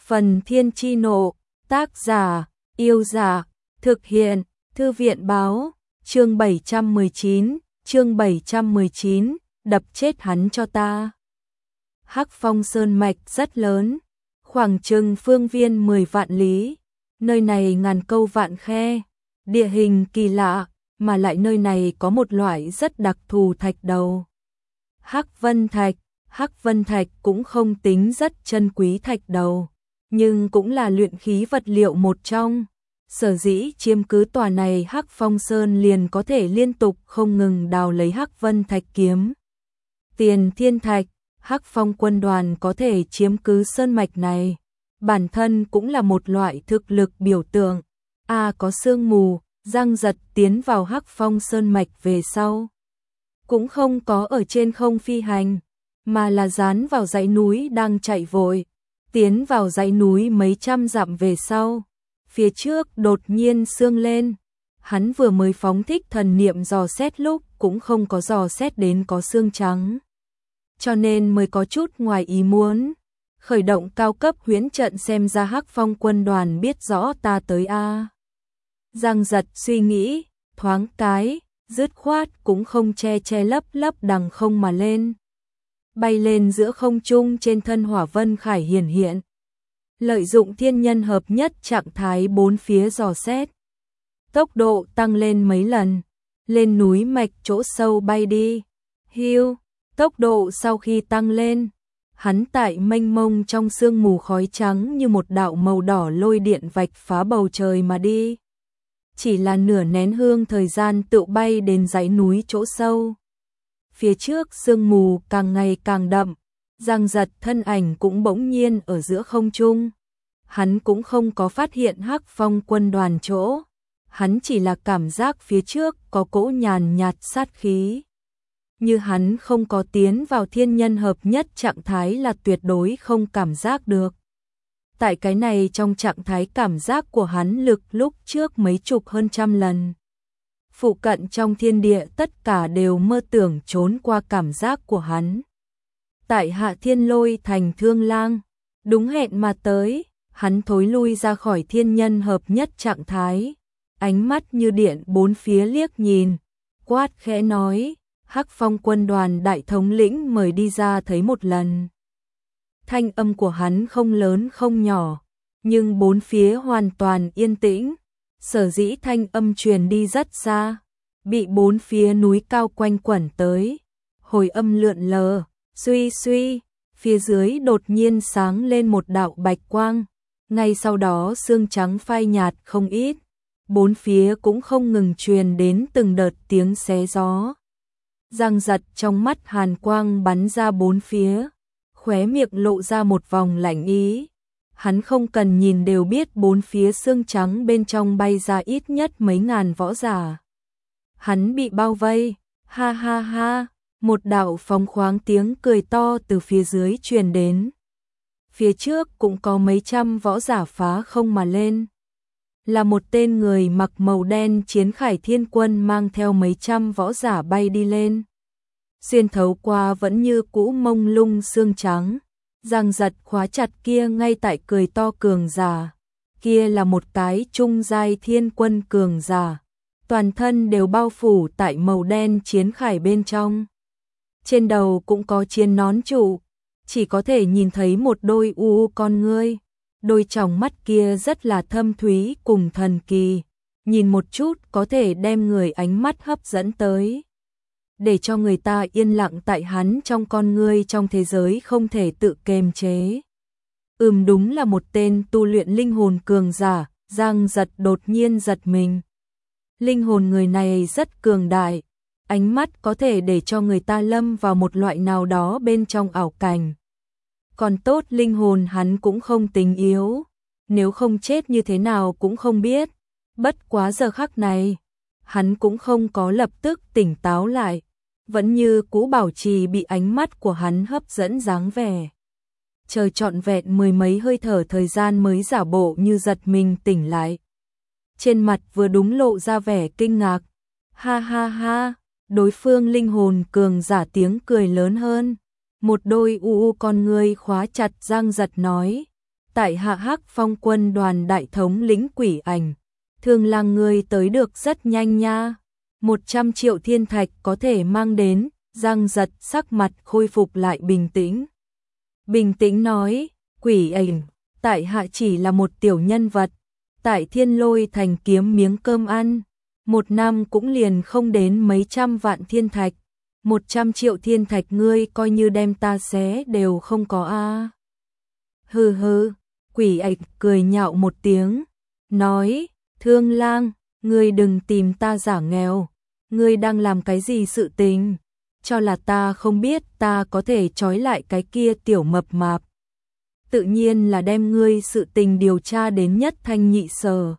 Phần Thiên Chi Nộ, tác giả, Yêu Giả, thực hiện, Thư viện Báo, chương 719, đập chết hắn cho ta. Hắc Phong Sơn mạch rất lớn, khoảng chừng phương viên 10 vạn lý, nơi này ngàn câu vạn khe, địa hình kỳ lạ, mà lại nơi này có một loại rất đặc thù thạch đầu. Hắc Vân Thạch cũng không tính rất chân quý thạch đầu, nhưng cũng là luyện khí vật liệu một trong. Sở dĩ chiếm cứ tòa này Hắc Phong Sơn liền có thể liên tục không ngừng đào lấy Hắc Vân Thạch kiếm tiền thiên thạch. Hắc Phong quân đoàn có thể chiếm cứ sơn mạch này, bản thân cũng là một loại thực lực biểu tượng. Có sương mù, Giang Giật tiến vào Hắc Phong Sơn mạch về sau, cũng không có ở trên không phi hành, mà là dán vào dãy núi đang chạy vội. Tiến vào dãy núi mấy trăm dặm về sau, phía trước đột nhiên sương lên. Hắn vừa mới phóng thích thần niệm dò xét lúc cũng không có dò xét đến có sương trắng, cho nên mới có chút ngoài ý muốn. Khởi động cao cấp huyễn trận xem ra Hắc Phong quân đoàn biết rõ ta tới a. Giang Giật suy nghĩ, thoáng cái, dứt khoát cũng không che lấp đằng không mà lên. Bay lên giữa không trung trên thân hỏa vân khải hiển hiện. Lợi dụng thiên nhân hợp nhất trạng thái bốn phía dò xét. Tốc độ tăng lên mấy lần, lên núi mạch chỗ sâu bay đi. Hiu, tốc độ sau khi tăng lên, hắn tại mênh mông trong sương mù khói trắng như một đạo màu đỏ lôi điện vạch phá bầu trời mà đi. Chỉ là nửa nén hương thời gian tự bay đến dãy núi chỗ sâu. Phía trước sương mù càng ngày càng đậm, Giang Giật thân ảnh cũng bỗng nhiên ở giữa không trung. Hắn cũng không có phát hiện Hắc Phong quân đoàn chỗ, hắn chỉ là cảm giác phía trước có cỗ nhàn nhạt sát khí. Như hắn không có tiến vào thiên nhân hợp nhất trạng thái là tuyệt đối không cảm giác được. Tại cái này trong trạng thái cảm giác của hắn lực lúc trước mấy chục hơn trăm lần. Phụ cận trong thiên địa tất cả đều mơ tưởng trốn qua cảm giác của hắn. Tại Hạ Thiên Lôi thành Thương Lang, đúng hẹn mà tới, hắn thối lui ra khỏi thiên nhân hợp nhất trạng thái, ánh mắt như điện bốn phía liếc nhìn, quát khẽ nói, Hắc Phong quân đoàn đại thống lĩnh mời đi ra thấy một lần. Thanh âm của hắn không lớn không nhỏ, nhưng bốn phía hoàn toàn yên tĩnh. Sở dĩ thanh âm truyền đi rất xa, bị bốn phía núi cao quanh quẩn tới, hồi âm lượn lờ, suy, phía dưới đột nhiên sáng lên một đạo bạch quang, ngay sau đó sương trắng phai nhạt không ít, bốn phía cũng không ngừng truyền đến từng đợt tiếng xé gió. Giang Giật trong mắt hàn quang bắn ra bốn phía, khóe miệng lộ ra một vòng lạnh ý. Hắn không cần nhìn đều biết bốn phía xương trắng bên trong bay ra ít nhất mấy ngàn võ giả. Hắn bị bao vây, ha ha ha, một đạo phóng khoáng tiếng cười to từ phía dưới truyền đến. Phía trước cũng có mấy trăm võ giả phá không mà lên. Là một tên người mặc màu đen chiến khải thiên quân mang theo mấy trăm võ giả bay đi lên. Xuyên thấu qua vẫn như cũ mông lung xương trắng. Giang Giật khóa chặt kia ngay tại cười to cường giả, kia là một cái trung giai thiên quân cường giả, toàn thân đều bao phủ tại màu đen chiến khải bên trong. Trên đầu cũng có chiến nón trụ, chỉ có thể nhìn thấy một đôi u con ngươi, đôi tròng mắt kia rất là thâm thúy cùng thần kỳ, nhìn một chút có thể đem người ánh mắt hấp dẫn tới. Để cho người ta yên lặng tại hắn trong con ngươi trong thế giới không thể tự kiềm chế. Đúng là một tên tu luyện linh hồn cường giả, Giang Giật đột nhiên giật mình. Linh hồn người này rất cường đại, ánh mắt có thể để cho người ta lâm vào một loại nào đó bên trong ảo cảnh. Còn tốt linh hồn hắn cũng không tính yếu, nếu không chết như thế nào cũng không biết. Bất quá giờ khắc này, hắn cũng không có lập tức tỉnh táo lại, vẫn như cũ bảo trì bị ánh mắt của hắn hấp dẫn dáng vẻ. Chờ trọn vẹn mười mấy hơi thở thời gian mới giả bộ như giật mình tỉnh lại. Trên mặt vừa đúng lộ ra vẻ kinh ngạc. Ha ha ha, đối phương linh hồn cường giả tiếng cười lớn hơn. Một đôi con ngươi khóa chặt Giang Giật nói, tại hạ Hắc Phong quân đoàn đại thống lĩnh Quỷ Ảnh, Thương Lang ngươi tới được rất nhanh nha. 100 triệu thiên thạch có thể mang đến. Giang Giật sắc mặt khôi phục lại bình tĩnh. Bình tĩnh nói, Quỷ Ảnh, tại hạ chỉ là một tiểu nhân vật, tại Thiên Lôi thành kiếm miếng cơm ăn, một năm cũng liền không đến mấy trăm vạn thiên thạch, 100 triệu thiên thạch ngươi coi như đem ta xé đều không có a. Hừ hừ, Quỷ Ảnh cười nhạo một tiếng, nói, Thương Lang, ngươi đừng tìm ta giả nghèo, ngươi đang làm cái gì sự tình, cho là ta không biết ta có thể trói lại cái kia tiểu mập mạp. Tự nhiên là đem ngươi sự tình điều tra đến nhất thanh nhị sở.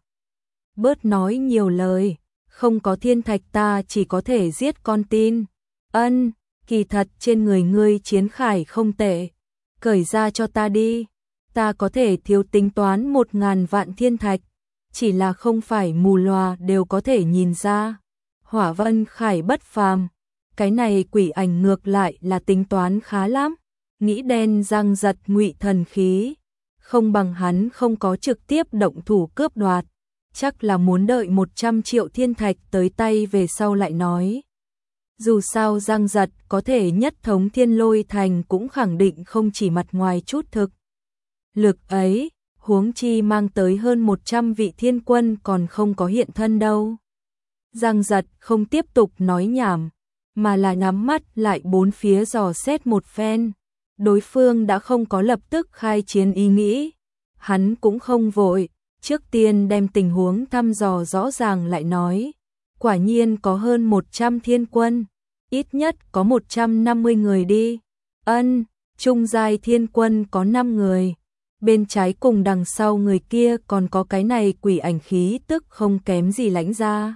Bớt nói nhiều lời, không có thiên thạch ta chỉ có thể giết con tin. Ân, kỳ thật trên người ngươi chiến khải không tệ, cởi ra cho ta đi, ta có thể thiếu tính toán 1000 vạn thiên thạch, chỉ là không phải mù lòa đều có thể nhìn ra. Hỏa Vân khải bất phàm, cái này Quỷ Ảnh ngược lại là tính toán khá lắm, nghĩ đen Giang Giật ngụy thần khí, không bằng hắn không có trực tiếp động thủ cướp đoạt, chắc là muốn đợi 100 triệu thiên thạch tới tay về sau lại nói. Dù sao Giang Giật có thể nhất thống Thiên Lôi thành cũng khẳng định không chỉ mặt ngoài chút thực lực ấy, huống chi mang tới hơn 100 vị thiên quân còn không có hiện thân đâu. Giang Giật không tiếp tục nói nhảm, mà là nhắm mắt lại bốn phía dò xét một phen. Đối phương đã không có lập tức khai chiến ý nghĩ, hắn cũng không vội, trước tiên đem tình huống thăm dò rõ ràng lại nói. Quả nhiên có hơn 100 thiên quân, ít nhất có 150 người đi. Ân, trung giai thiên quân có 5 người, bên trái cùng đằng sau người kia còn có cái này Quỷ Ảnh khí tức không kém gì Lãnh gia.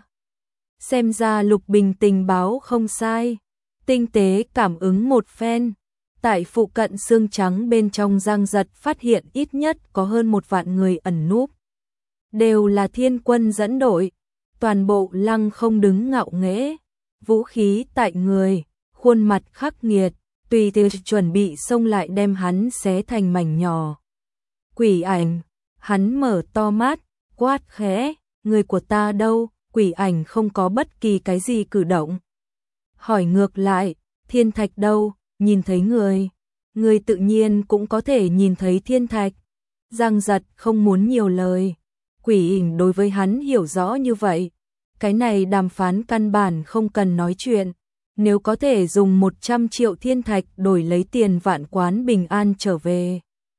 Xem ra Lục Bình tình báo không sai, tinh tế cảm ứng một phen. Tại phụ cận xương trắng bên trong Giang Giật phát hiện ít nhất có hơn 1 vạn người ẩn núp. Đều là thiên quân dẫn đội, toàn bộ lăng không đứng ngạo nghễ, vũ khí tại người, khuôn mặt khắc nghiệt, tùy tiện chuẩn bị xông lại đem hắn xé thành mảnh nhỏ. Quỷ Ảnh, hắn mở to mắt, quát khẽ, người của ta đâu? Quỷ Ảnh không có bất kỳ cái gì cử động. Hỏi ngược lại, thiên thạch đâu? Nhìn thấy người tự nhiên cũng có thể nhìn thấy thiên thạch. Giang Giật không muốn nhiều lời, Quỷ Ảnh đối với hắn hiểu rõ như vậy, cái này đàm phán căn bản không cần nói chuyện, nếu có thể dùng 100 triệu thiên thạch đổi lấy tiền Vạn Quán bình an trở về.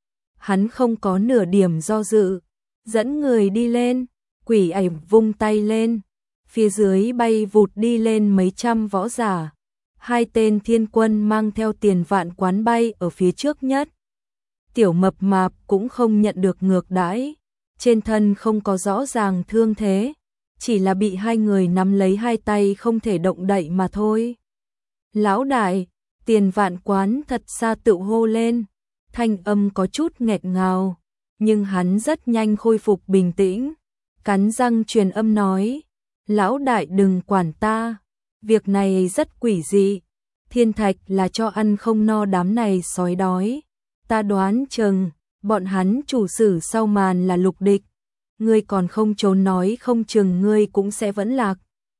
Hắn không có nửa điểm do dự, dẫn người đi lên, Quỷ Ảnh vung tay lên, phía dưới bay vụt đi lên mấy trăm võ giả. 2 tên thiên quân mang theo tiền Vạn Quán bay ở phía trước nhất. Tiểu mập mạp cũng không nhận được ngược đãi, trên thân không có rõ ràng thương thế, chỉ là bị 2 người nắm lấy 2 tay không thể động đậy mà thôi. Lão đại, tiền Vạn Quán thật xa tự hô lên, thanh âm có chút nghẹt ngào, nhưng hắn rất nhanh khôi phục bình tĩnh, cắn răng truyền âm nói, lão đại đừng quản ta. Việc này rất quỷ dị, thiên thạch là cho ăn không no đám này sói đói. Ta đoán chừng, bọn hắn chủ sử sau màn là Lục địch. Ngươi còn không trốn nói không chừng ngươi cũng sẽ vẫn lạc.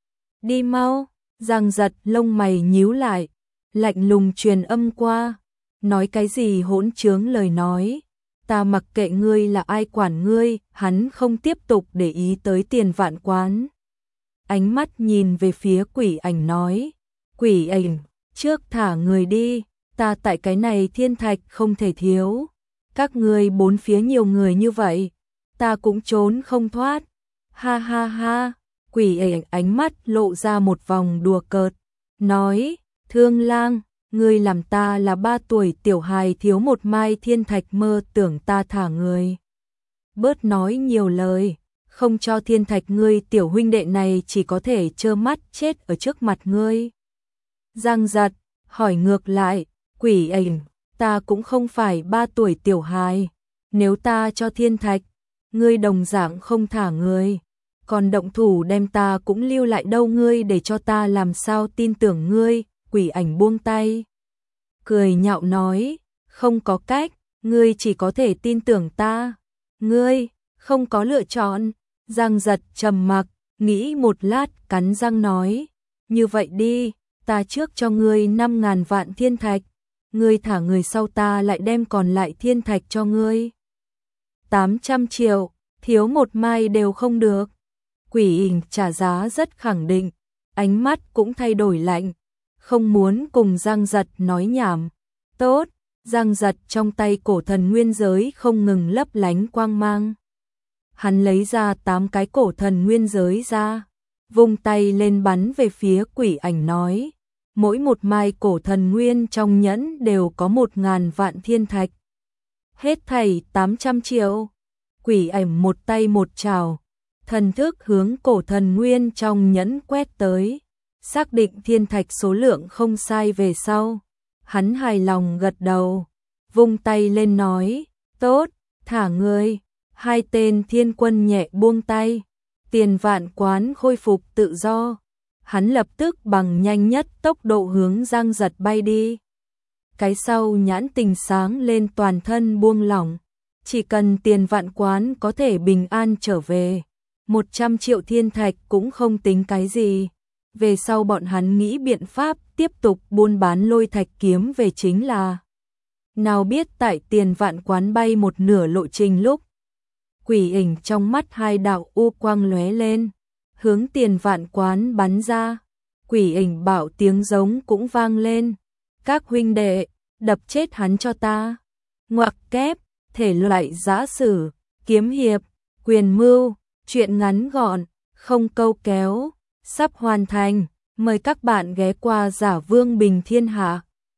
Đi mau, Giang Giật lông mày nhíu lại, lạnh lùng truyền âm qua. Nói cái gì hỗn trướng lời nói. Ta mặc kệ ngươi là ai quản ngươi, hắn không tiếp tục để ý tới tiền Vạn Quán. Ánh mắt nhìn về phía Quỷ Ảnh nói, Quỷ Ảnh, trước thả người đi, ta tại cái này thiên thạch không thể thiếu, các ngươi bốn phía nhiều người như vậy, ta cũng trốn không thoát. Ha ha ha, Quỷ Ảnh ánh mắt lộ ra một vòng đùa cợt, nói, Thương Lang, ngươi làm ta là 3 tuổi tiểu hài thiếu một mai thiên thạch mơ tưởng ta thả người. Bớt nói nhiều lời. Không cho thiên thạch ngươi tiểu huynh đệ này chỉ có thể trơ mắt chết ở trước mặt ngươi. Giang Giật, hỏi ngược lại, Quỷ Ảnh, ta cũng không phải 3 tuổi tiểu hài, nếu ta cho thiên thạch, ngươi đồng dạng không thả người, còn động thủ đem ta cũng lưu lại đâu ngươi để cho ta làm sao tin tưởng ngươi. Quỷ Ảnh buông tay, cười nhạo nói, không có cách, ngươi chỉ có thể tin tưởng ta. Ngươi không có lựa chọn. Giang Giật trầm mặc, nghĩ một lát cắn răng nói, như vậy đi, ta trước cho ngươi 5.000 vạn thiên thạch, ngươi thả người sau ta lại đem còn lại thiên thạch cho ngươi. 800 triệu, thiếu một mai đều không được. Quỷ Ảnh trả giá rất khẳng định, ánh mắt cũng thay đổi lạnh, không muốn cùng Giang Giật nói nhảm. Tốt, Giang Giật trong tay cổ thần nguyên giới không ngừng lấp lánh quang mang. Hắn lấy ra 8 cái cổ thần nguyên giới ra, vung tay lên bắn về phía Quỷ Ảnh nói, mỗi một mai cổ thần nguyên trong nhẫn đều có 1.000 vạn thiên thạch. Hết thảy 800 triệu. Quỷ Ảnh một tay một trảo, thần thức hướng cổ thần nguyên trong nhẫn quét tới, xác định thiên thạch số lượng không sai về sau. Hắn hài lòng gật đầu, vung tay lên nói, tốt, thả người. Hai tên thiên quân nhẹ buông tay, Tiền Vạn Quán khôi phục tự do. Hắn lập tức bằng nhanh nhất tốc độ hướng Giang Giật bay đi. Cái sau nhãn tình sáng lên, toàn thân buông lỏng. Chỉ cần Tiền Vạn Quán có thể bình an trở về, 100 triệu thiên thạch cũng không tính cái gì. Về sau bọn hắn nghĩ biện pháp tiếp tục buôn bán lôi thạch kiếm về chính là. Nào biết tại Tiền Vạn Quán bay một nửa lộ trình lúc, Quỷ Ảnh trong mắt hai đạo u quang lóe lên, hướng Tiền Vạn Quán bắn ra. Quỷ Ảnh bảo tiếng giống cũng vang lên, các huynh đệ, đập chết hắn cho ta. Ngoặc kép, thể loại giã sử, kiếm hiệp, quyền mưu, truyện ngắn gọn, không câu kéo, sắp hoàn thành. Mời các bạn ghé qua Giả Vương Bình Thiên Hạ.